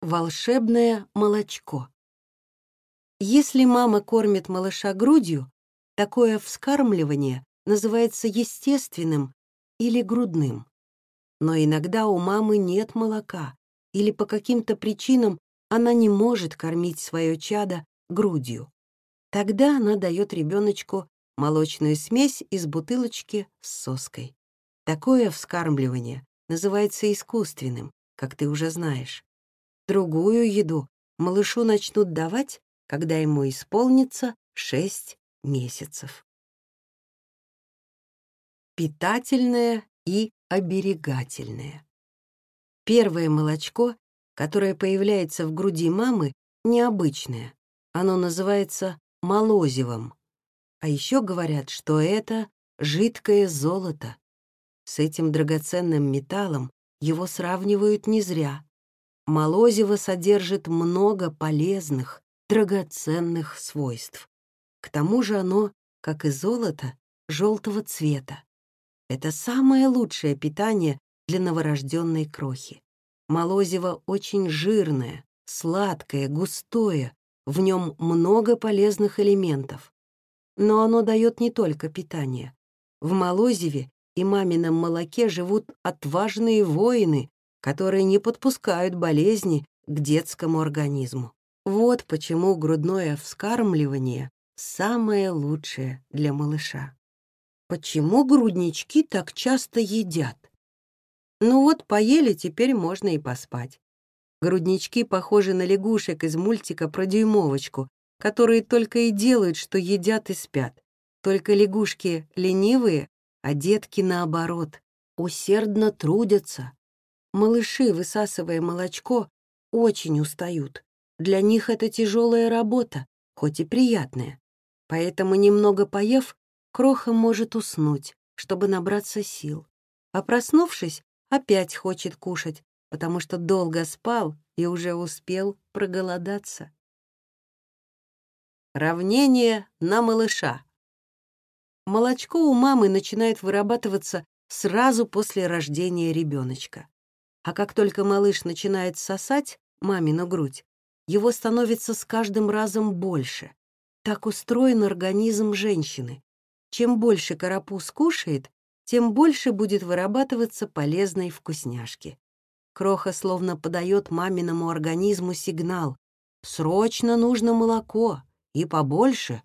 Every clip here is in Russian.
Волшебное молочко. Если мама кормит малыша грудью, такое вскармливание называется естественным или грудным. Но иногда у мамы нет молока, или по каким-то причинам она не может кормить свое чадо грудью. Тогда она дает ребеночку молочную смесь из бутылочки с соской. Такое вскармливание называется искусственным, как ты уже знаешь. Другую еду малышу начнут давать, когда ему исполнится 6 месяцев. Питательное и оберегательное. Первое молочко, которое появляется в груди мамы, необычное. Оно называется молозивом. А еще говорят, что это жидкое золото. С этим драгоценным металлом его сравнивают не зря. Молозиво содержит много полезных, драгоценных свойств. К тому же оно, как и золото, желтого цвета. Это самое лучшее питание для новорожденной крохи. Молозиво очень жирное, сладкое, густое, в нем много полезных элементов. Но оно дает не только питание. В молозиве и мамином молоке живут отважные воины, которые не подпускают болезни к детскому организму. Вот почему грудное вскармливание самое лучшее для малыша. Почему груднички так часто едят? Ну вот, поели, теперь можно и поспать. Груднички похожи на лягушек из мультика про дюймовочку, которые только и делают, что едят и спят. Только лягушки ленивые, а детки, наоборот, усердно трудятся. Малыши, высасывая молочко, очень устают. Для них это тяжелая работа, хоть и приятная. Поэтому, немного поев, кроха может уснуть, чтобы набраться сил. А проснувшись, опять хочет кушать, потому что долго спал и уже успел проголодаться. Равнение на малыша. Молочко у мамы начинает вырабатываться сразу после рождения ребеночка. А как только малыш начинает сосать мамину грудь, его становится с каждым разом больше. Так устроен организм женщины. Чем больше карапуз кушает, тем больше будет вырабатываться полезной вкусняшки. Кроха словно подает маминому организму сигнал: «Срочно нужно молоко, и побольше».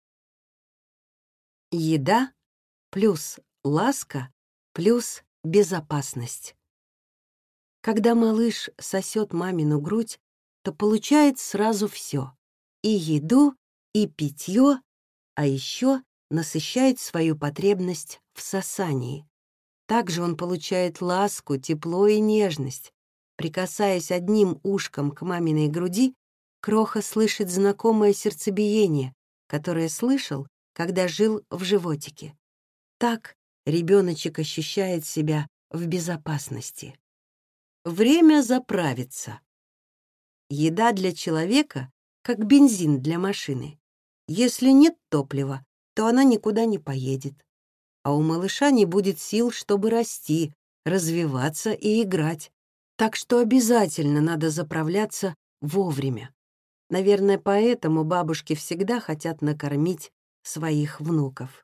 Еда плюс ласка плюс безопасность. Когда малыш сосет мамину грудь, то получает сразу все: и еду, и питье, а еще насыщает свою потребность в сосании. Также он получает ласку, тепло и нежность. Прикасаясь одним ушком к маминой груди, Кроха слышит знакомое сердцебиение, которое слышал, когда жил в животике. Так ребеночек ощущает себя в безопасности. Время заправиться. Еда для человека как бензин для машины. Если нет топлива, то она никуда не поедет. А у малыша не будет сил, чтобы расти, развиваться и играть. Так что обязательно надо заправляться вовремя. Наверное, поэтому бабушки всегда хотят накормить своих внуков.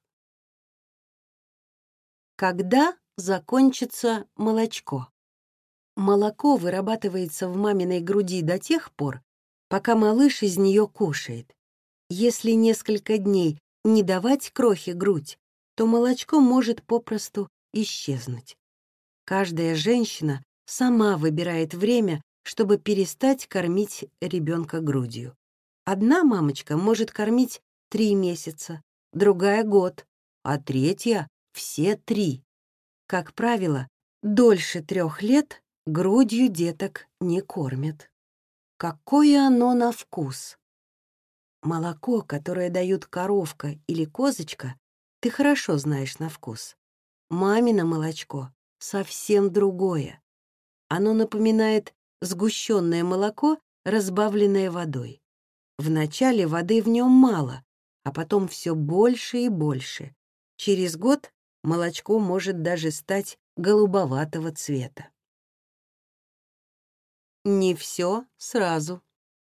Когда закончится молочко? Молоко вырабатывается в маминой груди до тех пор, пока малыш из нее кушает. Если несколько дней не давать крохе грудь, то молочко может попросту исчезнуть. Каждая женщина сама выбирает время, чтобы перестать кормить ребенка грудью. Одна мамочка может кормить 3 месяца, другая — год, а третья — все 3. Как правило, дольше 3 лет грудью деток не кормят. Какое оно на вкус? Молоко, которое дают коровка или козочка, ты хорошо знаешь на вкус. Мамино молочко совсем другое. Оно напоминает сгущенное молоко, разбавленное водой. Вначале воды в нем мало, а потом все больше и больше. Через год молочко может даже стать голубоватого цвета. Не все сразу.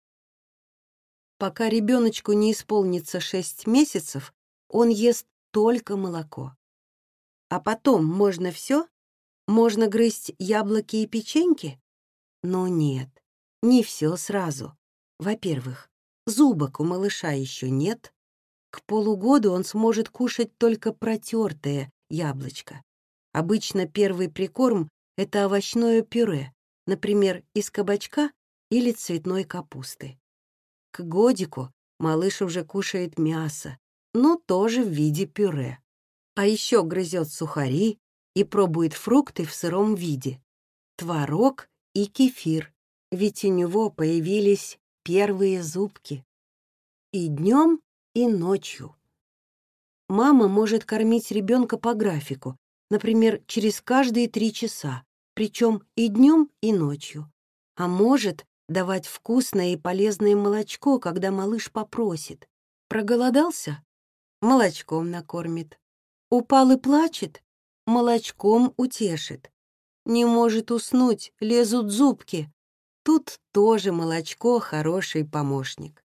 Пока ребеночку не исполнится 6 месяцев, он ест только молоко. А потом можно все? Можно грызть яблоки и печеньки? Но нет, не все сразу. Во-первых, зубок у малыша еще нет. К полугоду он сможет кушать только протертое яблочко. Обычно первый прикорм — это овощное пюре, например, из кабачка или цветной капусты. К годику малыш уже кушает мясо, но тоже в виде пюре. А еще грызет сухари и пробует фрукты в сыром виде, творог и кефир, ведь у него появились первые зубки. И днем, и ночью. Мама может кормить ребенка по графику, например, через каждые 3 часа, причем и днем, и ночью. А может давать вкусное и полезное молочко, когда малыш попросит. Проголодался? Молочком накормит. Упал и плачет? Молочком утешит. Не может уснуть, лезут зубки. Тут тоже молочко хороший помощник.